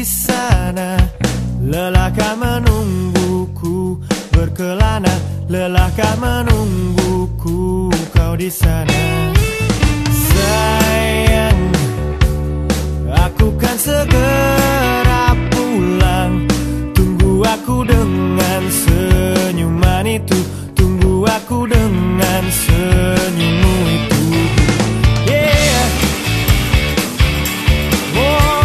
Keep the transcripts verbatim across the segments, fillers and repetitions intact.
sana. Lelahkah menungguku berkelana, lelahkah menungguku kau di sana. Sayang, aku kan segera pulang. Tunggu aku dengan senyuman itu, tunggu aku dengan senyummu itu. Yeah. Oh.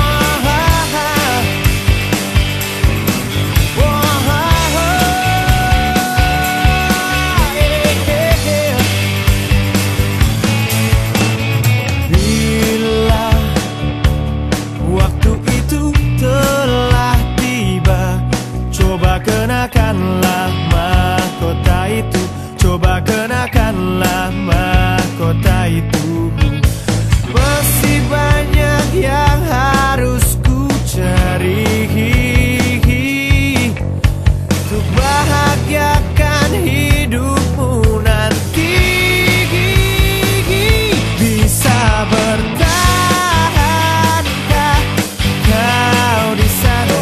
Kenakanlah mahkota itu, coba kenakanlah mahkota itu. Masih banyak yang harus ku cari untuk bahagiakan hidupmu nanti. Bisa bertahankah kau di sana?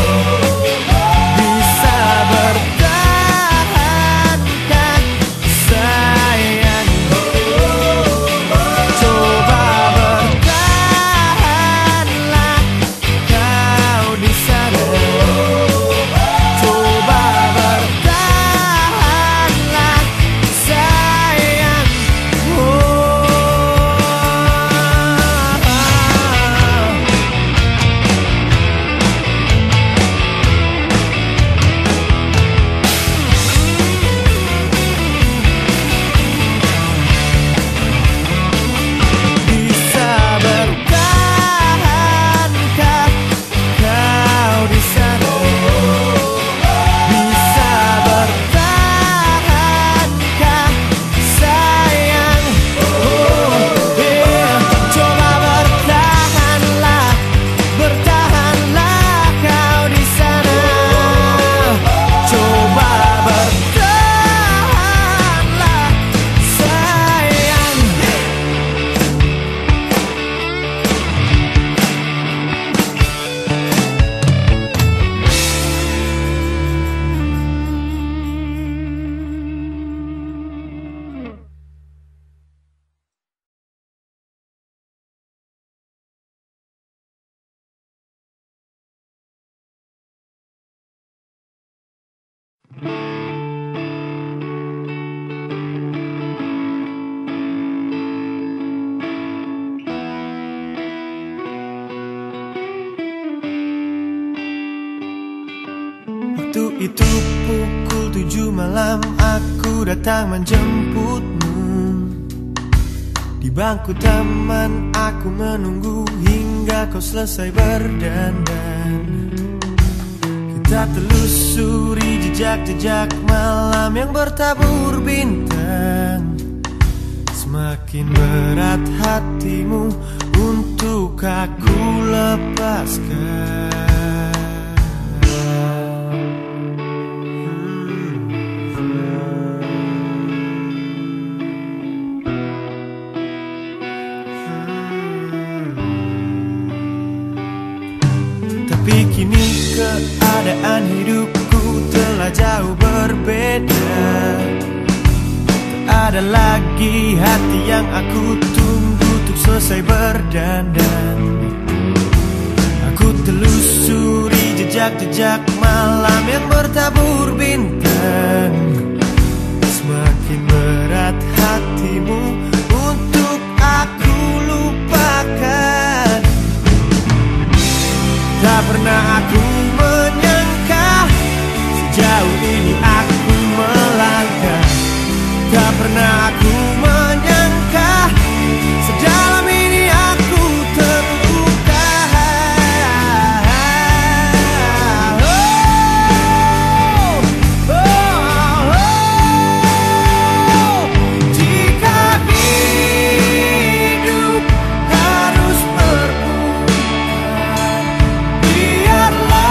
Waktu itu pukul tujuh malam aku datang menjemputmu. Di bangku taman aku menunggu hingga kau selesai berdandan. Kita telusuri jejak-jejak malam yang bertabur bintang. Semakin berat hatimu untuk aku lepaskan. Tapi kini keadaan hidupku telah jauh berbeda. Tak ada lagi hati yang aku tunggu untuk selesai berdandan. Aku telusuri jejak-jejak malam yang bertabur bintang. Semakin berat hatimu untuk aku lupakan. Tak pernah aku menyangka sejauh ini aku melangkah. Tak pernah aku menyangka sedalam ini aku terluka. Oh, oh, oh. Jika hidup harus berputar, biarlah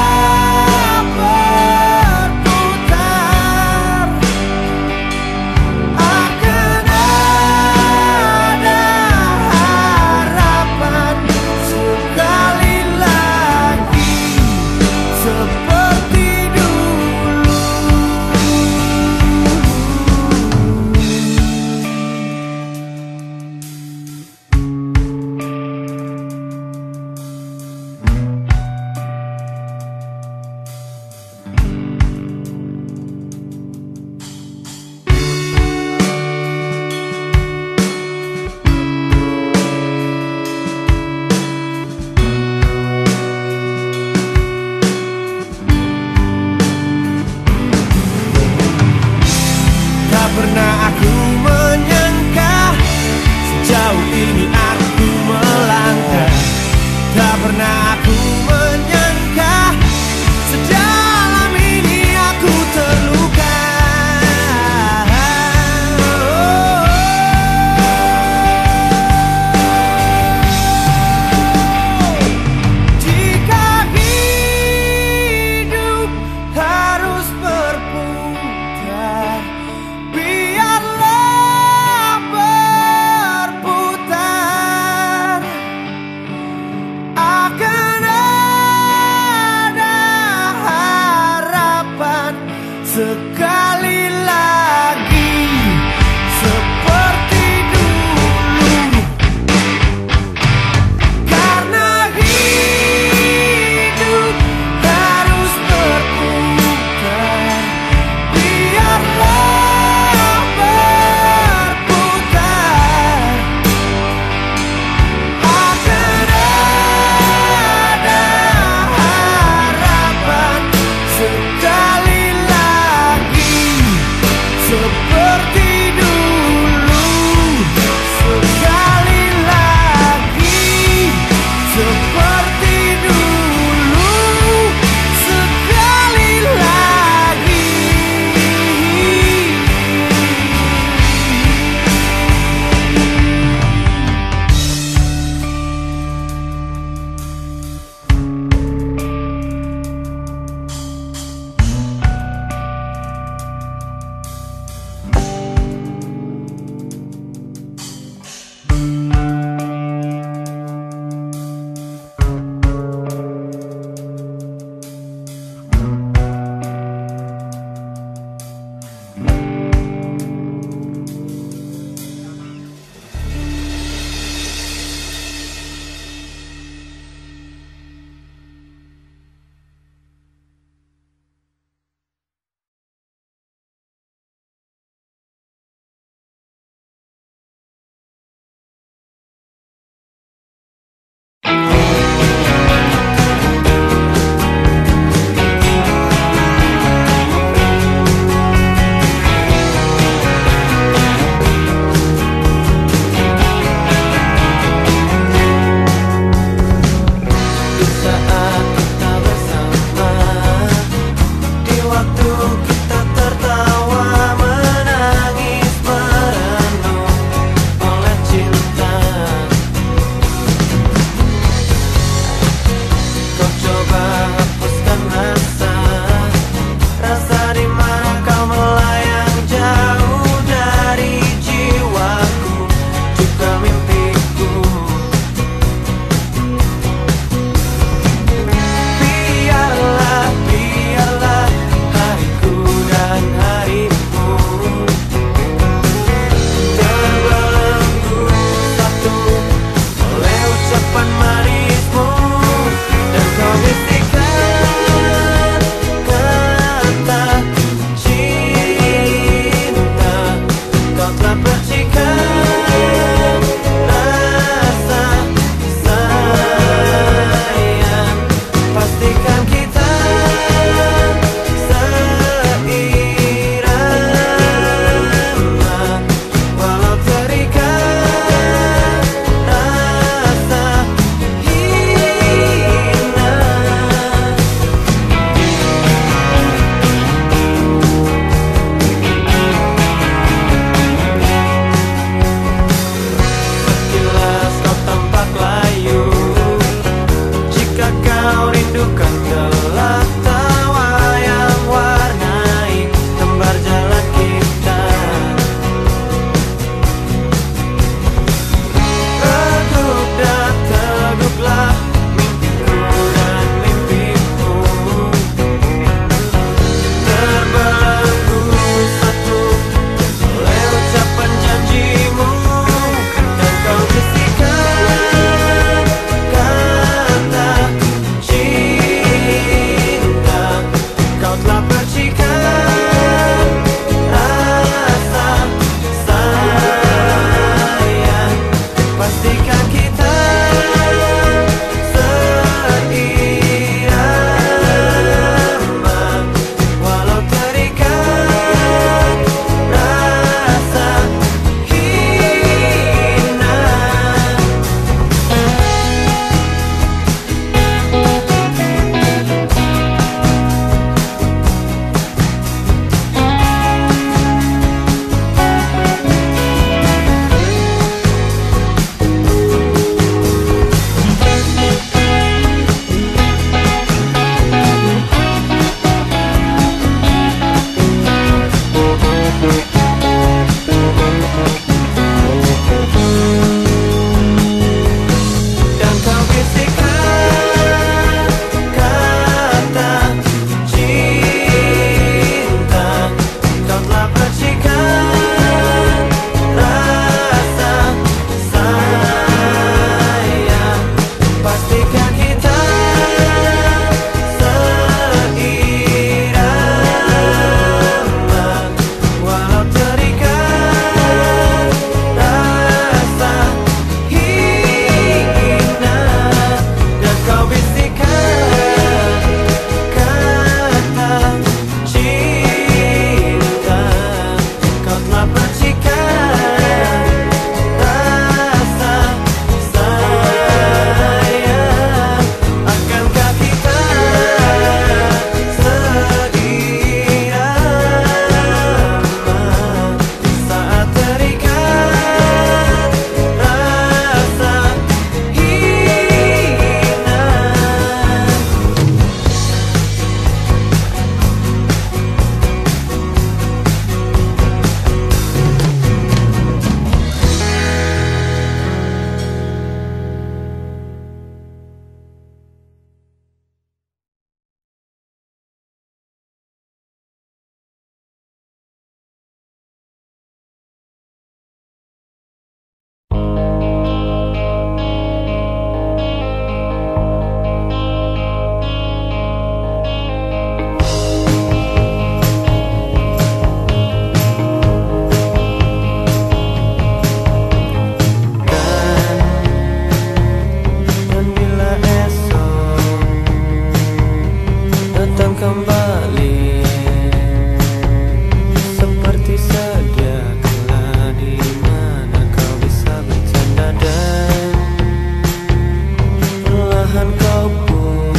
Perlahan kau pun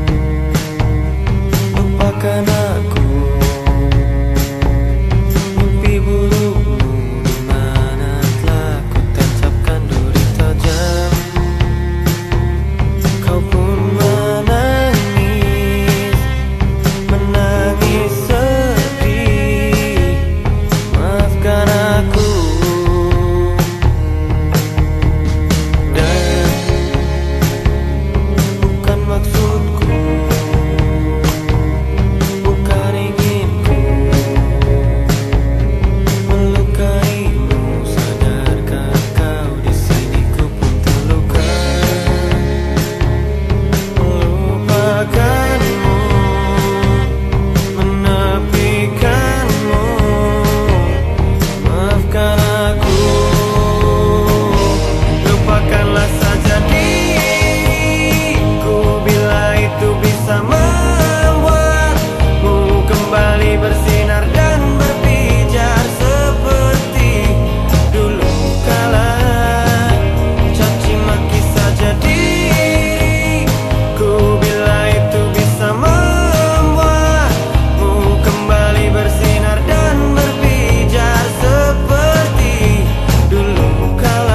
lupakan aku. Mimpi burukmu di mana telah ku tancapkan duri tajam. Kau pun menangis, menangis sedih. Maafkan aku. Maksudku bukan inginku melukaimu. Sadarkah kau di sini ku pun terluka. Melupakanmu, menepikanmu. Maafkan aku. Lupakanlah saja membuatmu kembali bersinar dan berpijar seperti dulu kala. Caci maki saja diriku bila itu bisa membuatmu kembali bersinar dan berpijar seperti dulu kala.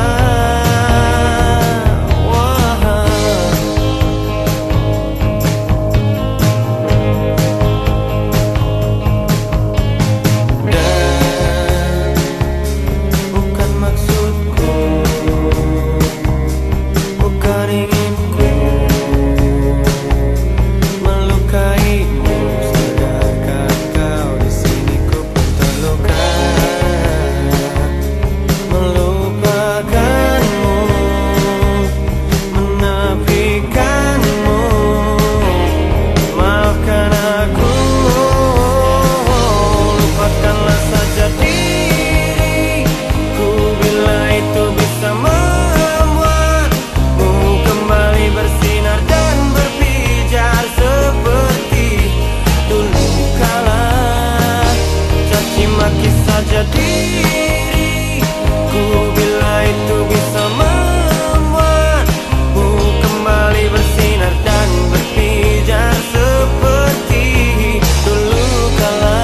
Maki saja diriku bila itu bisa membuatmu kembali bersinar dan berpijar seperti dulu kala.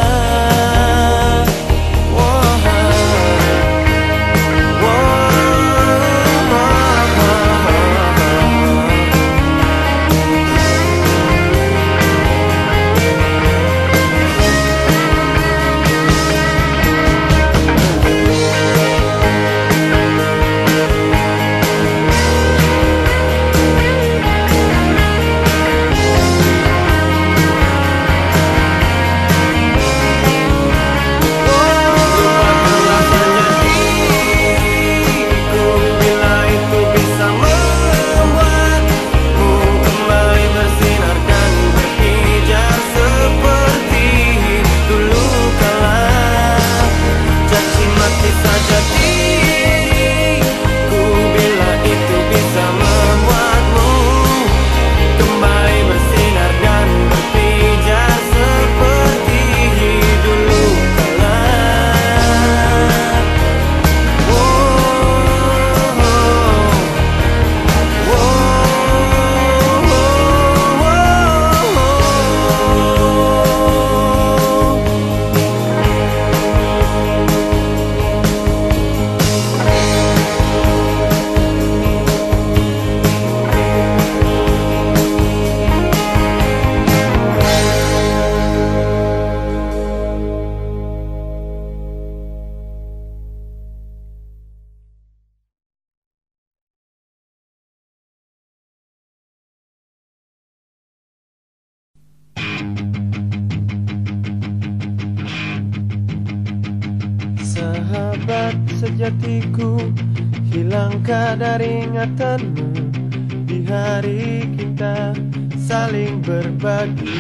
Sahabat sejatiku, hilangkah dari ingatanmu di hari kita saling berbagi?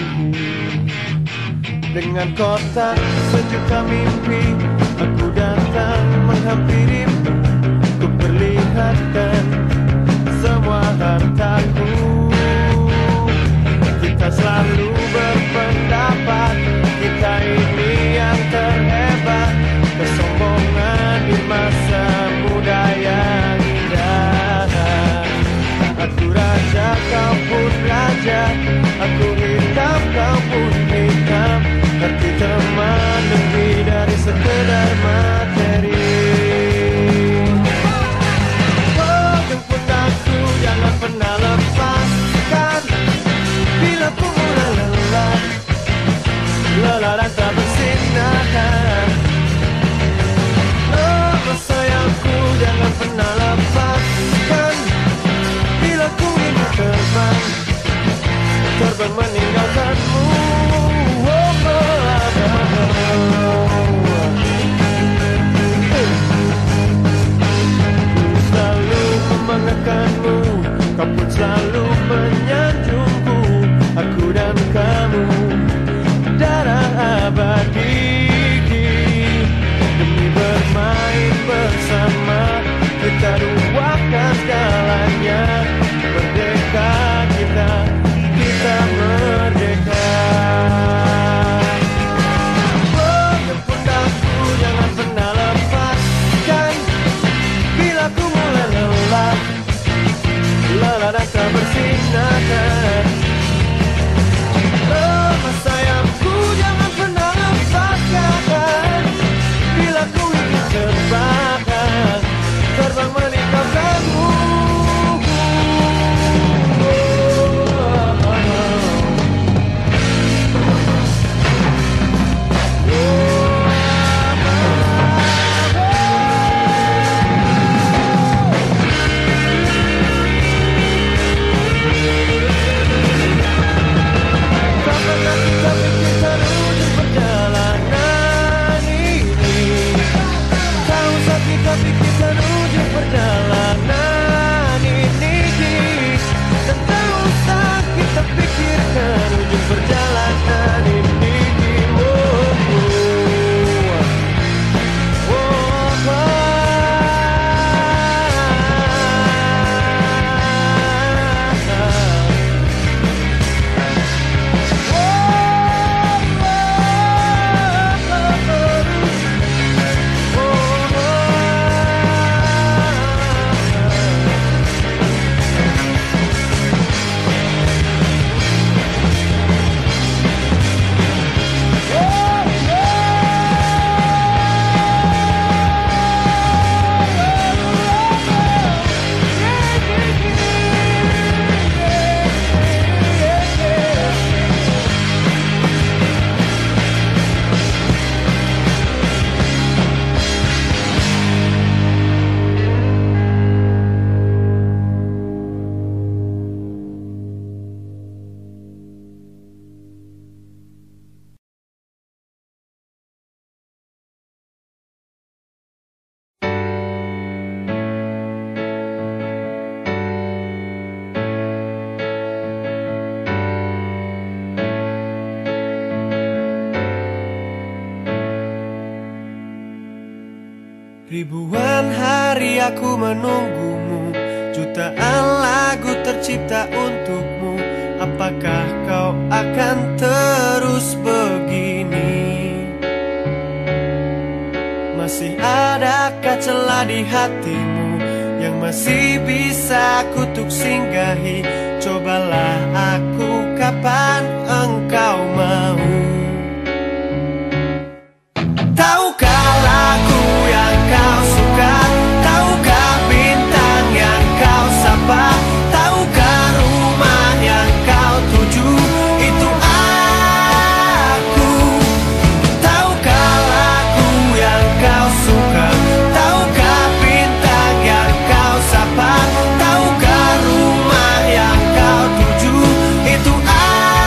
Dengan kotak sejuta mimpi, aku datang menghampirimu. Ku perlihatkan semua hartaku. Kita selalu berpendapat kita ini yang terhebat. Kesombongan di masa muda yang indah. Aku raja, kau pernah lepaskan. Bila ku ingin terbang, terbang meninggalkanmu. Oh, oh, oh, oh. Ku selalu membanggakanmu, kau pun selalu menyanjungku. Aku dan kamu darah abadi. Demi bermain bersama, kita ruahkan segalanya. Merdeka kita, kita merdeka. Oh, pundakku jangan pernah lepaskan. Bila ku mulai lelah, lelah dan tak bersinakan. Oh, sayangku jangan pernah lepaskan. Bila ku ingin terbang, terbang meninggalkanmu. Tapi kita menuju perjalanan ini, dan tak usah kita pikirkan ujung perjalanan ini. Oh, oh, oh, oh. Ribuan hari aku menunggumu, jutaan lagu tercipta untukmu. Apakah kau akan terus begini? Masih adakah celah di hatimu yang masih bisa kutuk singgahi? Cobalah aku kapan engkau mau. Tahukah lagu yang kau suka? Tahukah bintang yang kau sapa? Tahukah rumah yang kau tuju? Itu aku. Tahukah lagu yang kau suka? Tahukah bintang yang kau sapa? Tahukah rumah yang kau tuju? Itu aku.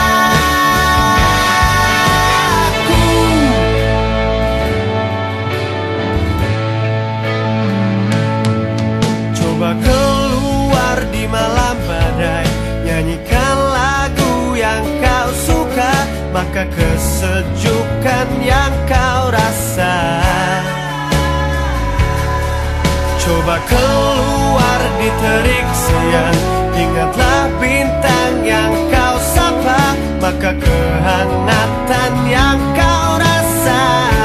Coba keluar di malam badai, nyanyikan lagu yang kau suka, maka kesejukan yang kau rasa. Coba keluar di terik siang, ingatlah bintang yang kau sapa, maka kehangatan yang kau rasa.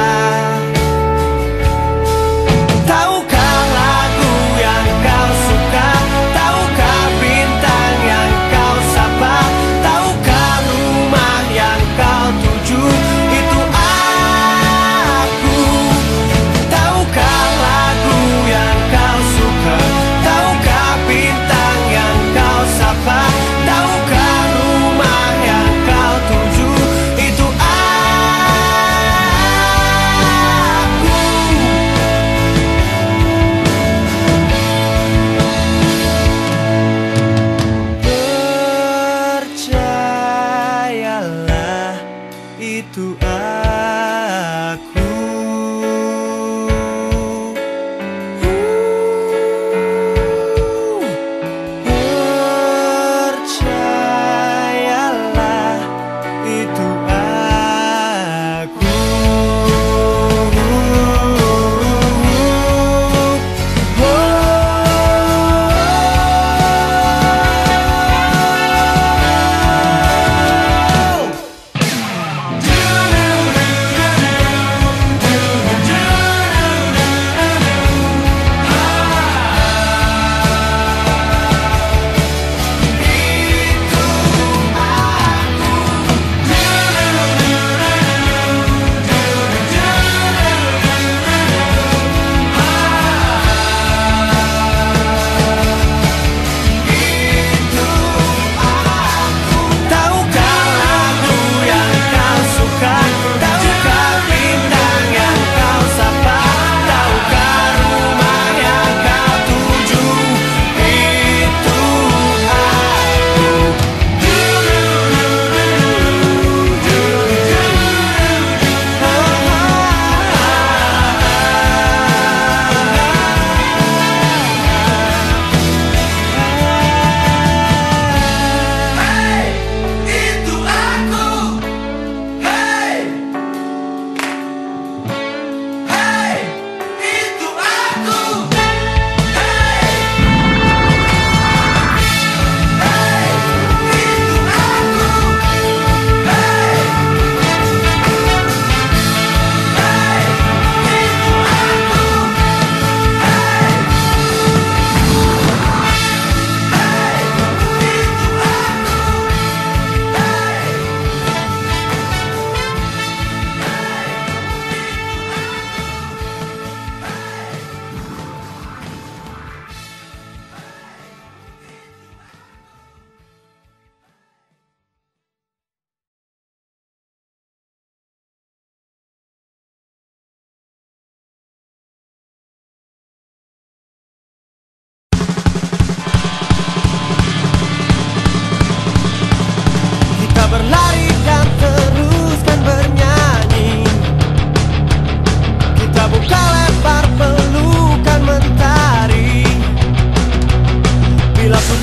Tahukah lagu yang kau suka? Tahukah bintang yang kau sapa? Tahukah rumah yang kau tuju? Itu aku. Tahukah lagu yang kau suka? Tahukah bintang yang kau sapa? Tahukah rumah yang kau tuju?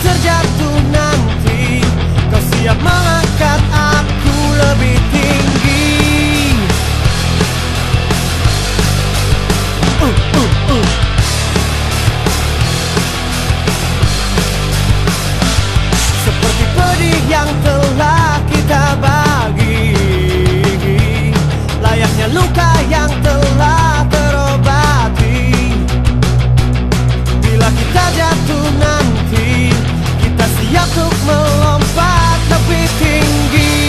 terjatuh nanti, kau siap mengangkat aku lebih tinggi. uh, uh, uh. Seperti pedih yang telah kita bagi, layaknya luka yang telah terobati. Bila kita jatuh nanti, kita siap untuk melompat lebih tinggi.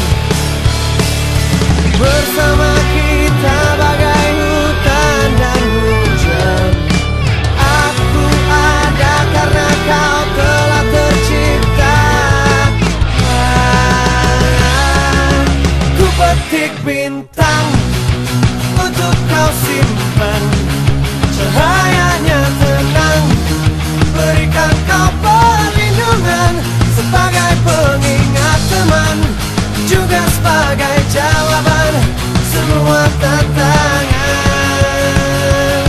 Bersama kita bagai hutan dan hujan, aku ada karena kau telah tercipta. Ku petik bintang untuk kau simpan, cahayanya tenang, berikan kau perlindungan sebagai pengingat teman, juga sebagai jawaban semua tantangan.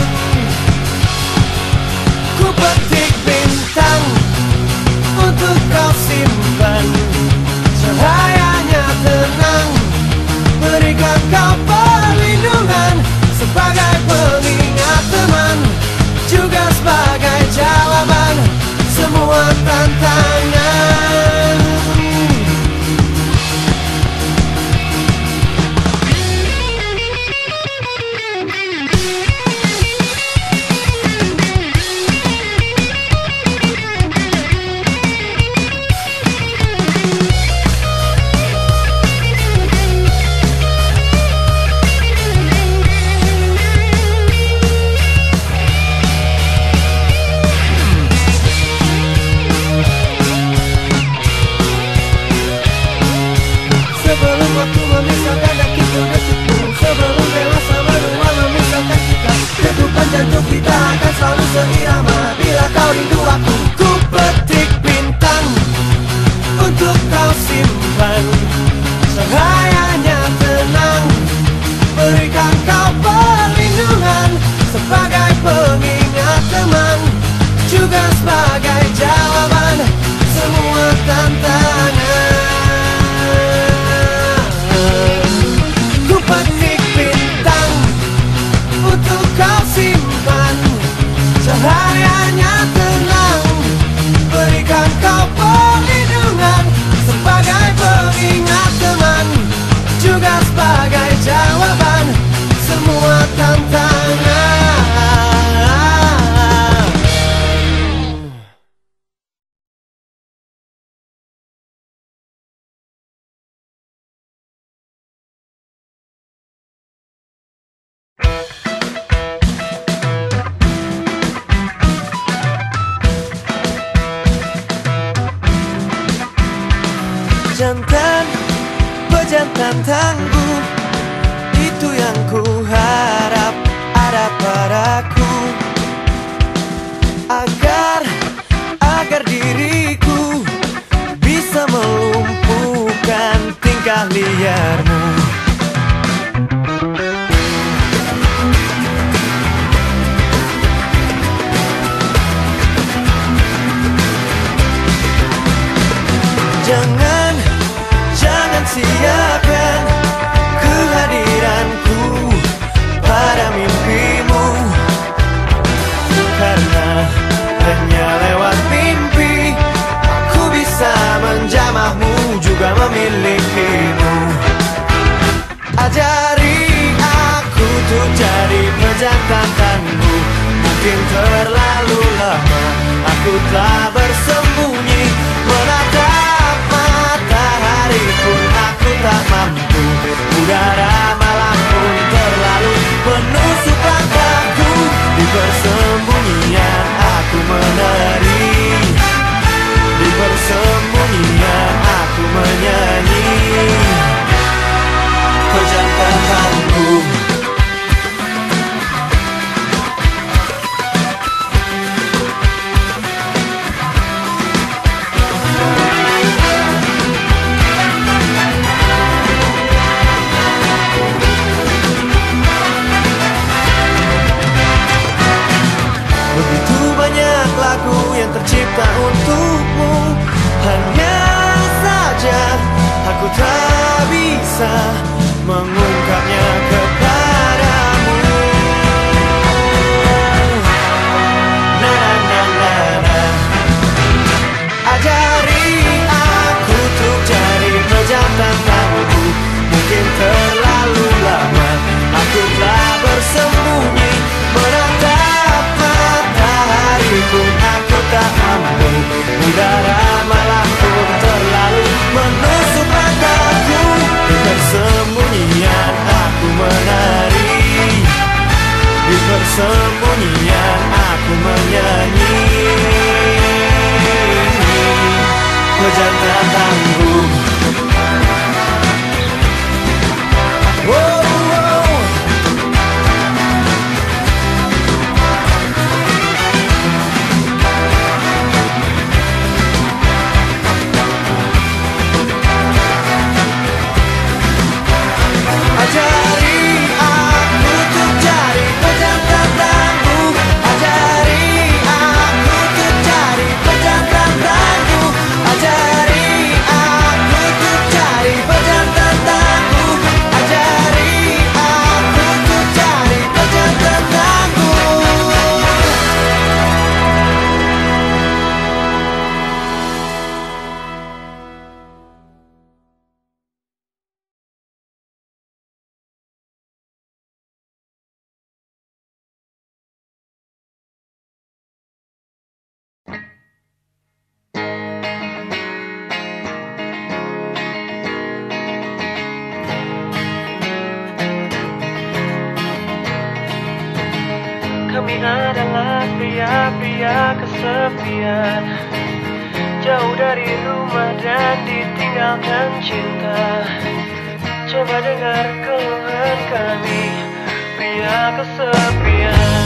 Ku petik bintang untuk kau simpan, cahayanya tenang, berikan kau perlindungan sebagai pengingat teman, juga sebagai jawaban semua tantangan. Sebelum waktu memisahkan dan kita detikku, sebelum dewasa berdua memisahkan kita, degupan jantung kita akan selalu seirama. Bila kau rindu aku, ku petik bintang untuk kau simpan, cahayanya tenang, berikan kau perlindungan sebagai pengingat teman, juga sebagai jawaban semua tantangan. Ku petik bintang untuk kau simpan, cahayanya tenang, berikan kau perlindungan sebagai pengingat teman, juga sebagai jawaban semua tantangan. Jantan, pejantan tangguh, itu yang ku harap ada padaku, agar agar diriku bisa melumpuhkan tingkah liarmu. Jangan, jangan siapkan kehadiranku pada mimpimu, karena hanya lewat mimpi aku bisa menjamahmu, juga memilikimu. Ajari aku tuh jadi pejantan tangguh, mungkin terlalu lama aku telah bersembunyi, menatap matahari pun aku tak mampu, udara malam pun terlalu menusuk langkahku. Di persembunyian aku menari, di persembunyian aku menyanyi, pejantan tangguh. adalah pria-pria kesepian, jauh dari rumah dan ditinggalkan cinta. Coba dengar keluhan kami, pria kesepian.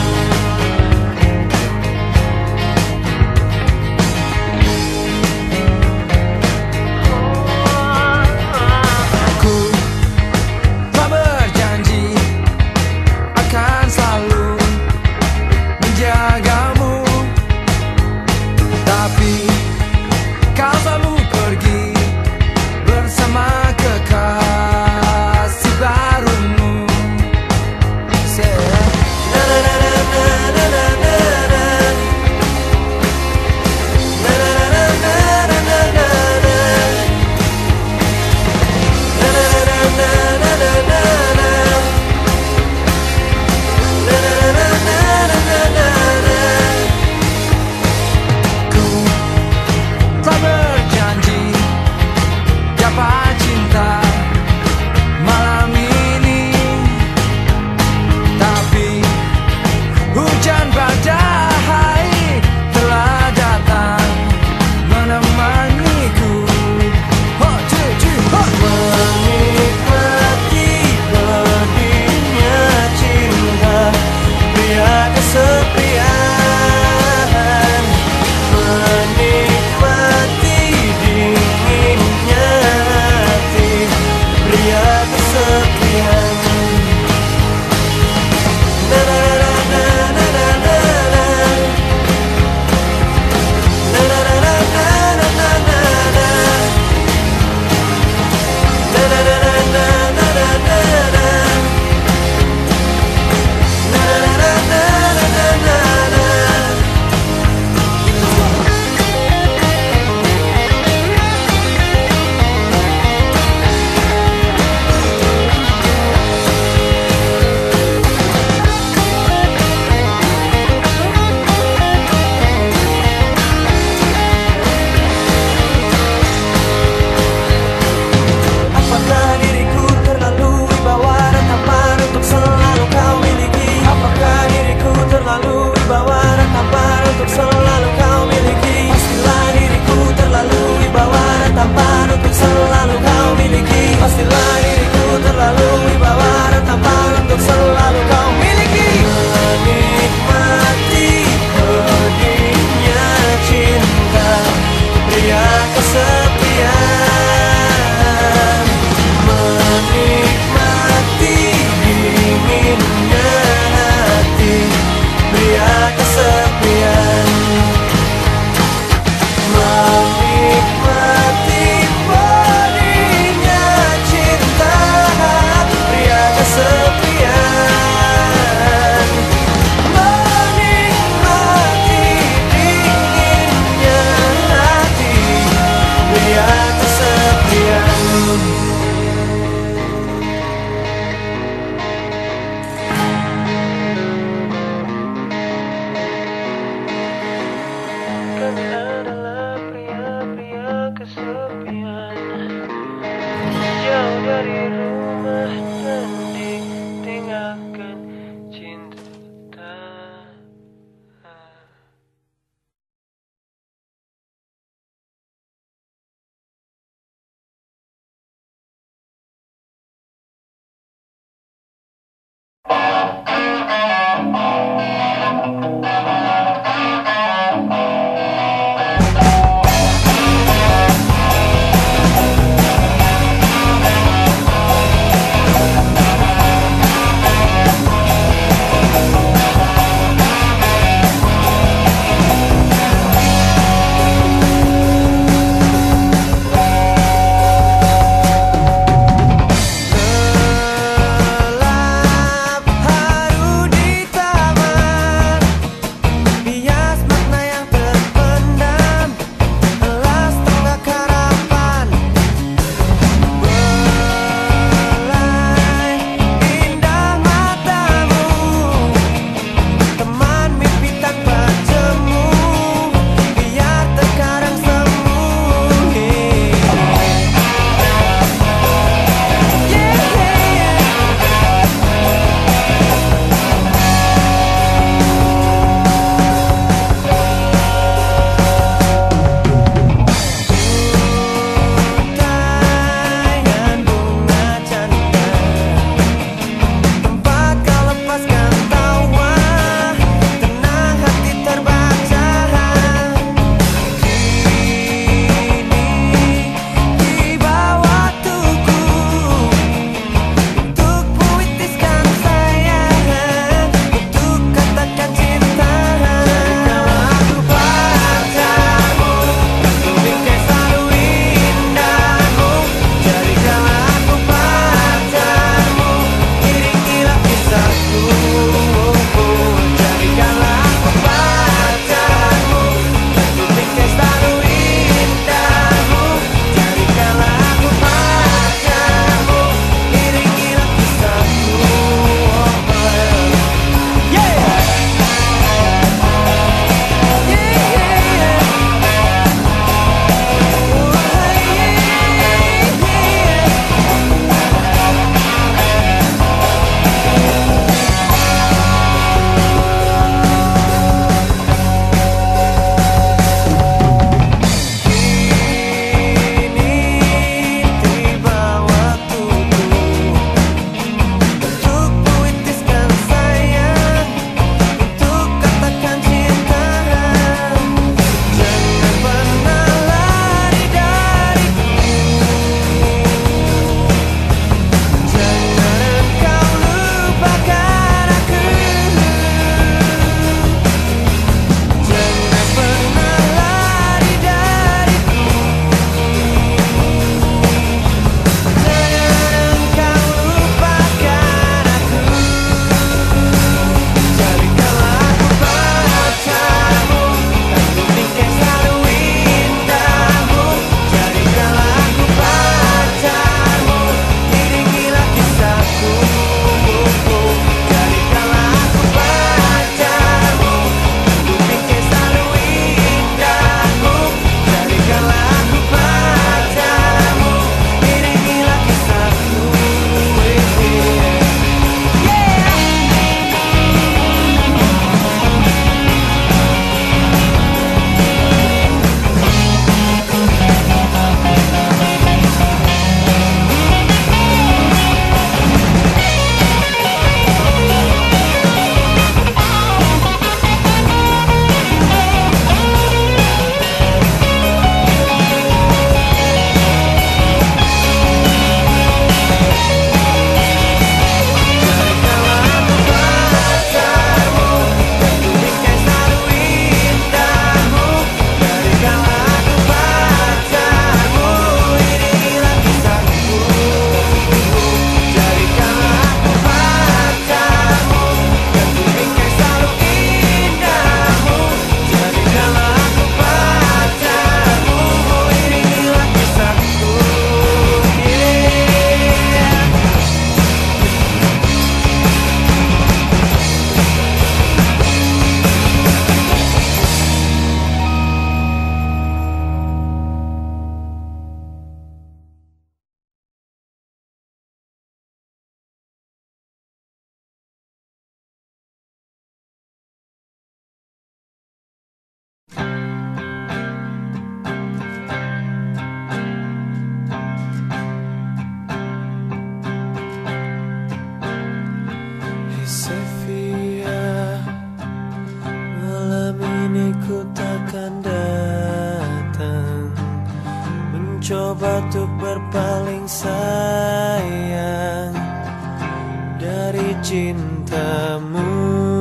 terpaling sayang dari cintamu.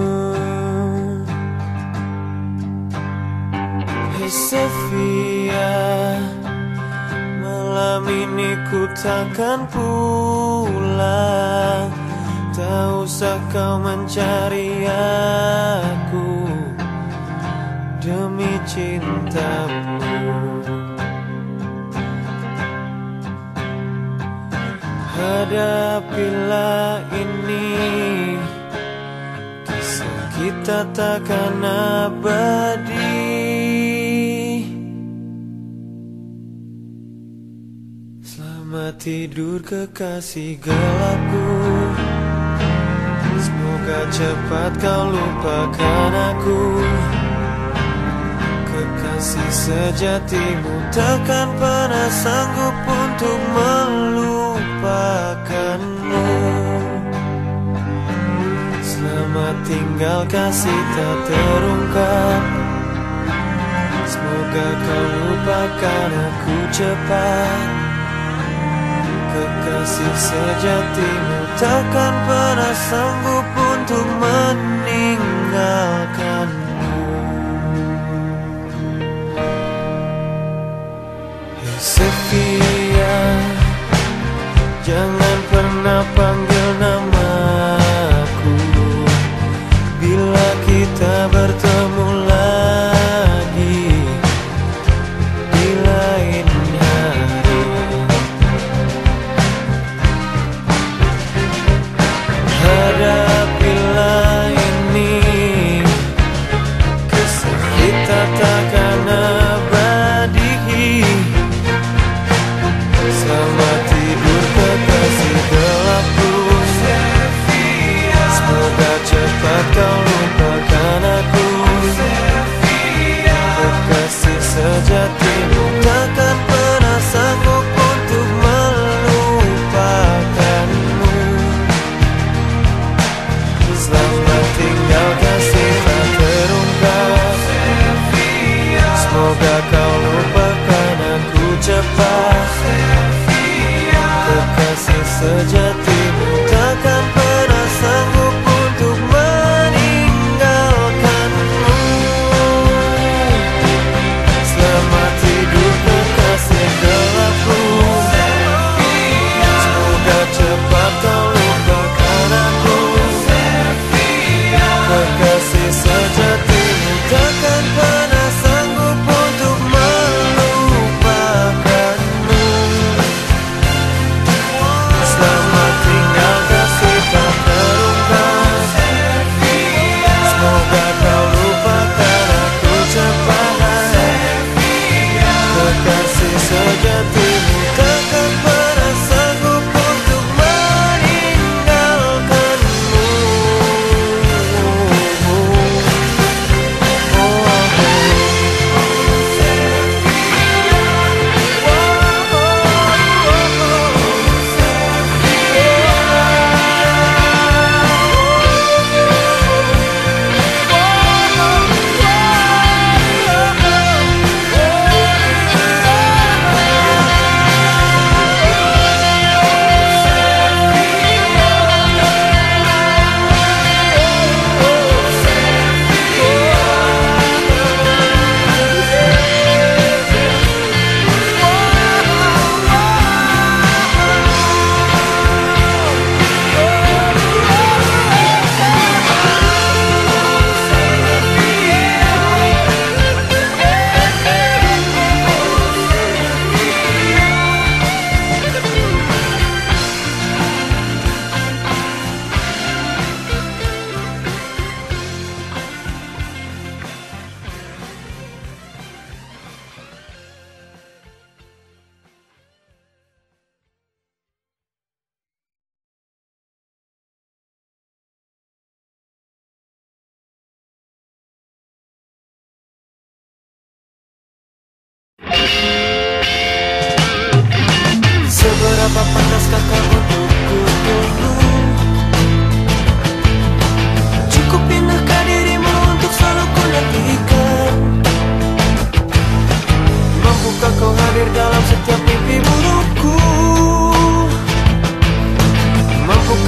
Hey Sofia, malam ini ku takkan pulang. Tak usah kau mencari aku demi cintamu. Hadapilah ini, kisah kita takkan abadi. Selamat tidur kekasih gelapku, semoga cepat kau lupakan aku. Kekasih sejatimu takkan pernah sanggup untuk melupakanmu. Selamat tinggal kasih tak terungkap, semoga kau lupakan aku cepat. Kekasih sejatimu takkan pernah sanggup untuk meninggalkanmu. Hey Sofia, jangan pernah panggil namaku bila kita bertemu lagi di lain hari. Hadapilah ini, kisah kita takkan abadi. Selamat tidur kekasih gelapku, semoga cepat kau lupakan aku. Kekasih sejatimu takkan pernah sanggup untuk melupakanmu. Selamat tinggal kasih tak terungkap, semoga kau lupakan aku cepat. Kekasih sejatimu takkan pernah sanggup untuk meninggalkanmu. Selamat tidur kekasih gelapku, semoga cepat kau lupakan aku. Kekasih sejatimu takkan pernah sanggup untuk melupakanmu. Selamat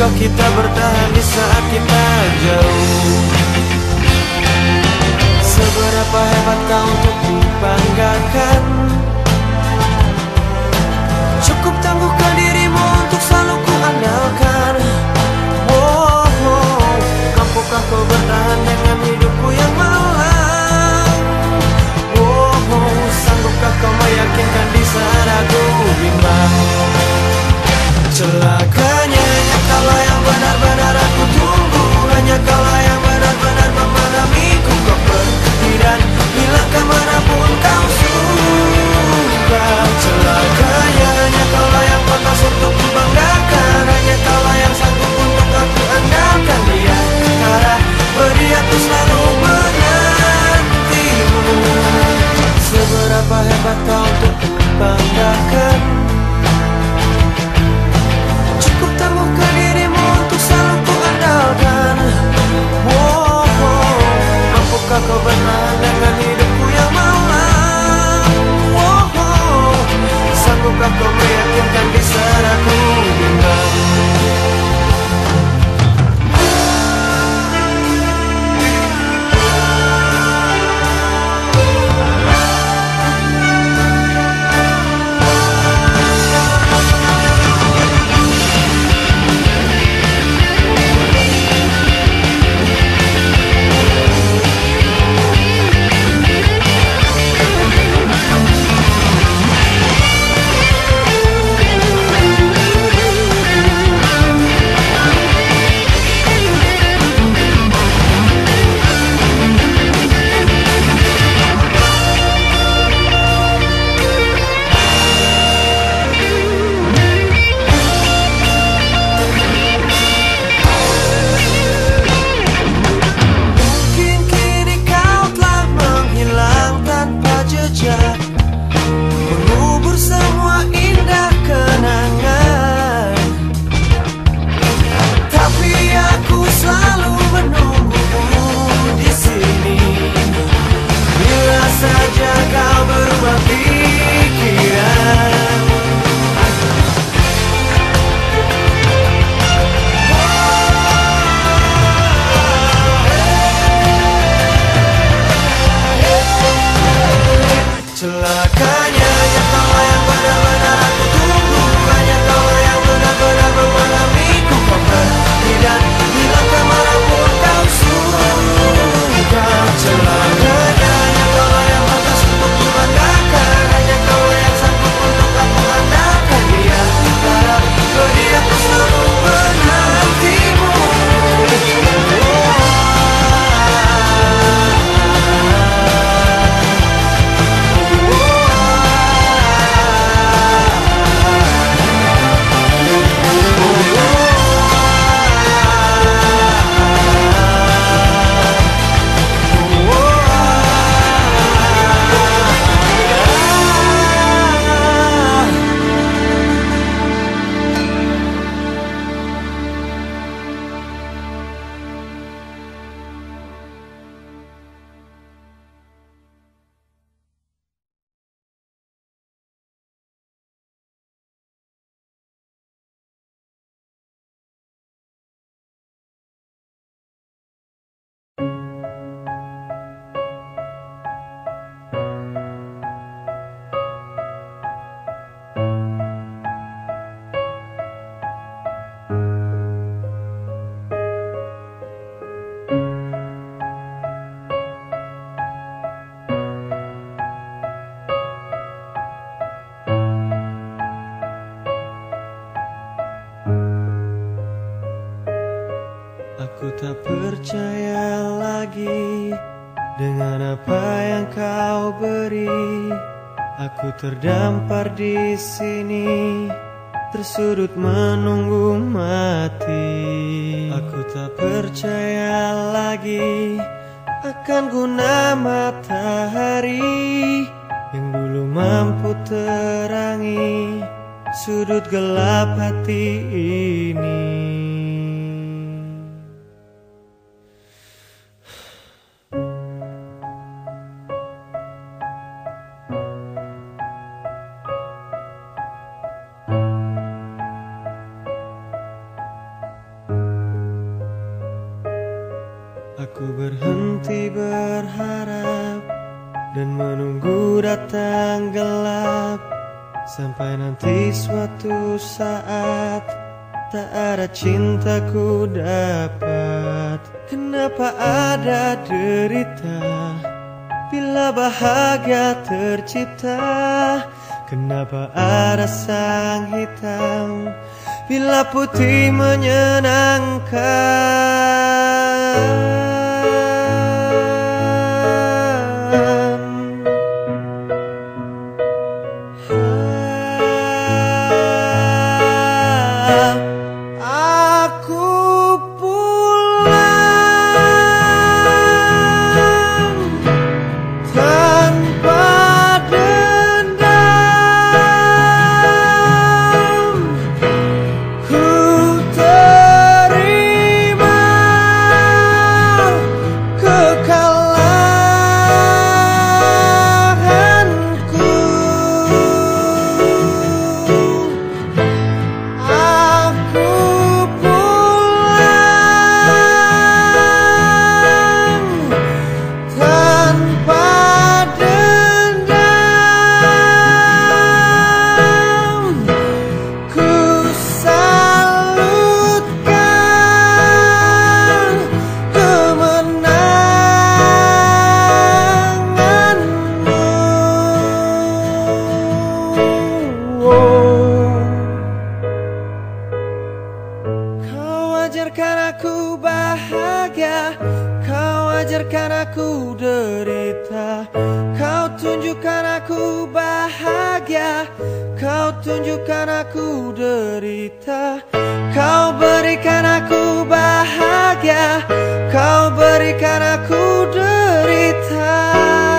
kokoh kita bertahan di saat kita jauh. Seberapa hebat kau untuk kubanggakan. Cukup tangguhkan dirimu untuk selalu ku andalkan. Oh, oh, mampukah kau bertahan dengan hidupku yang malang? Oh, oh, sanggupkah kau meyakinkan di saat aku bimbang? Celakanya hanya kaulah yang benar-benar aku tunggu. Hanya kaulah yang benar-benar memahamiku. Kau pergi dan hilang kemanapun kau suka. Celakanya hanya kaulah yang pantas untuk kubanggakan. Hanya kaulah yang sanggup untuk aku andalkan. Dia cara beri aku selalu menantimu. Seberapa hebat kau untuk kubanggakan. Cukup tangguhkan dirimu untuk selalu ku andalkan. Oh, oh, mampukah kau bertahan dengan hidupku yang malang? Oh, oh, sanggupkah kau meyakinkan di saat aku bimbang? Mengubur semua indah kenangan. Tapi aku selalu menunggumu di sini. Bila saja kau berubah pikiran. Celakanya hanya kaulah yang benar-benar aku tunggu. Hanya kaulah yang benar-benar memahamiku. Kau pergi dan hilang kemanapun kau suka. Celakanya hanya kaulah yang pantas untuk kubanggakan. Hanya kaulah yang sanggup untuk aku andalkan. Dia harap beri aku selalu menantimu. Aku tak percaya lagi dengan apa yang kau beri. Aku terdampar di sini, tersudut menunggu mati. Aku tak percaya lagi akan guna matahari yang dulu mampu terangi sudut gelap hati ini. Sampai nanti suatu saat tak ada cintaku dapat. Kenapa ada derita bila bahagia tercipta? Kenapa ada sang hitam bila putih menyenangkan? Ajarkan aku bahagia, kau ajarkan aku derita. Kau tunjukkan aku bahagia, kau tunjukkan aku derita. Kau berikan aku bahagia, kau berikan aku derita.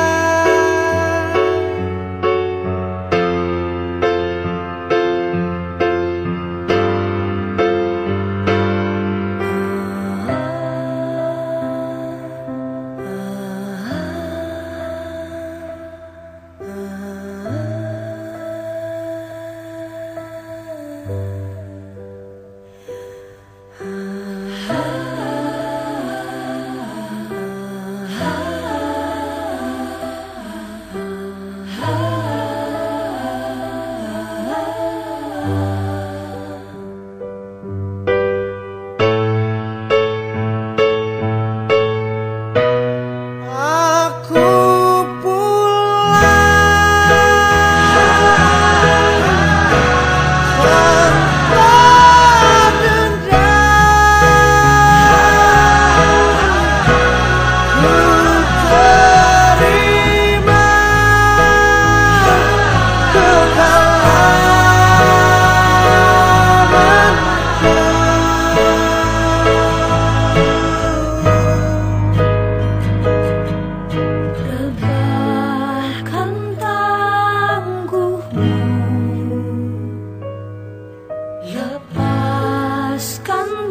Lepaskan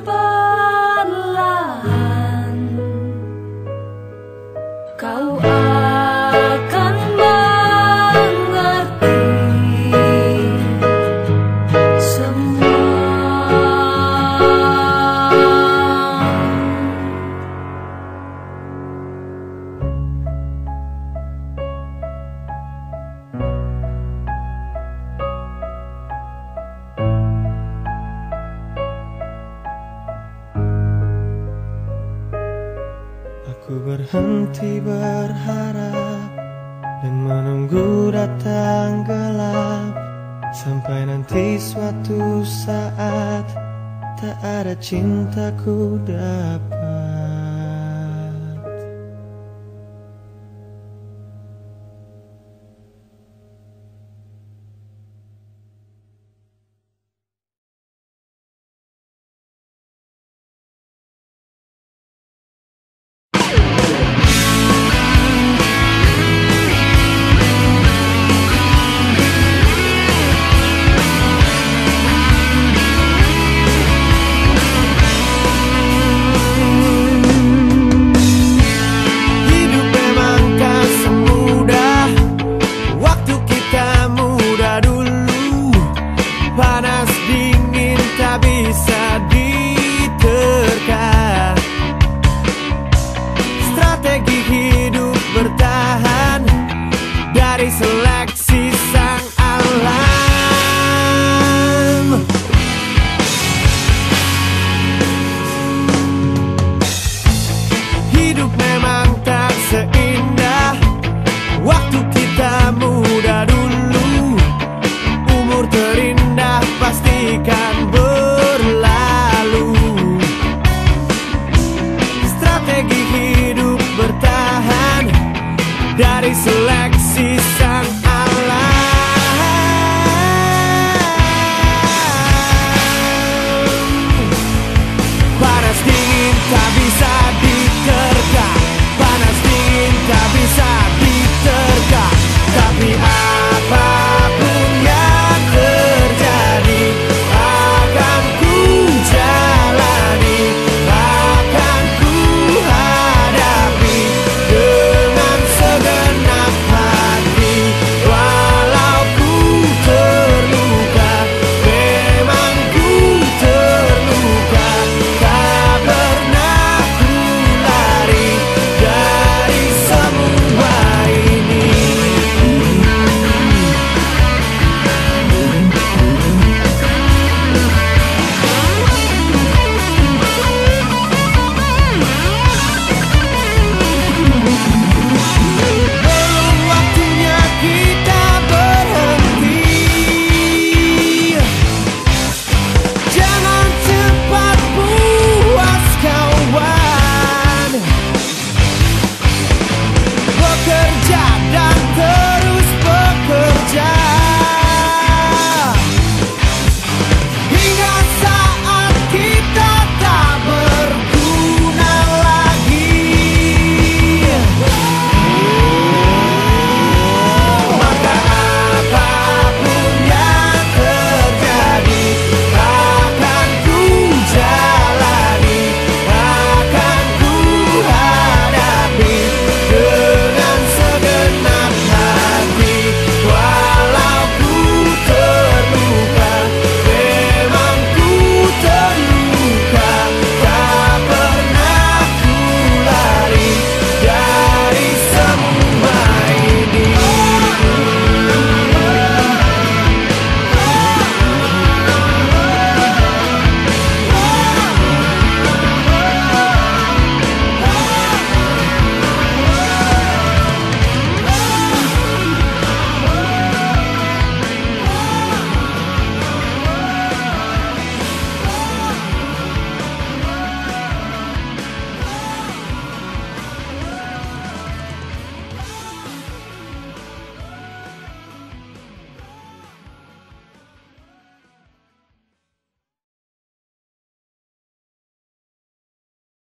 perlahan, kau akan mengerti semua. Aku berhenti berharap dan menunggu datang gelap. Sampai nanti suatu saat tak ada cintaku dapat.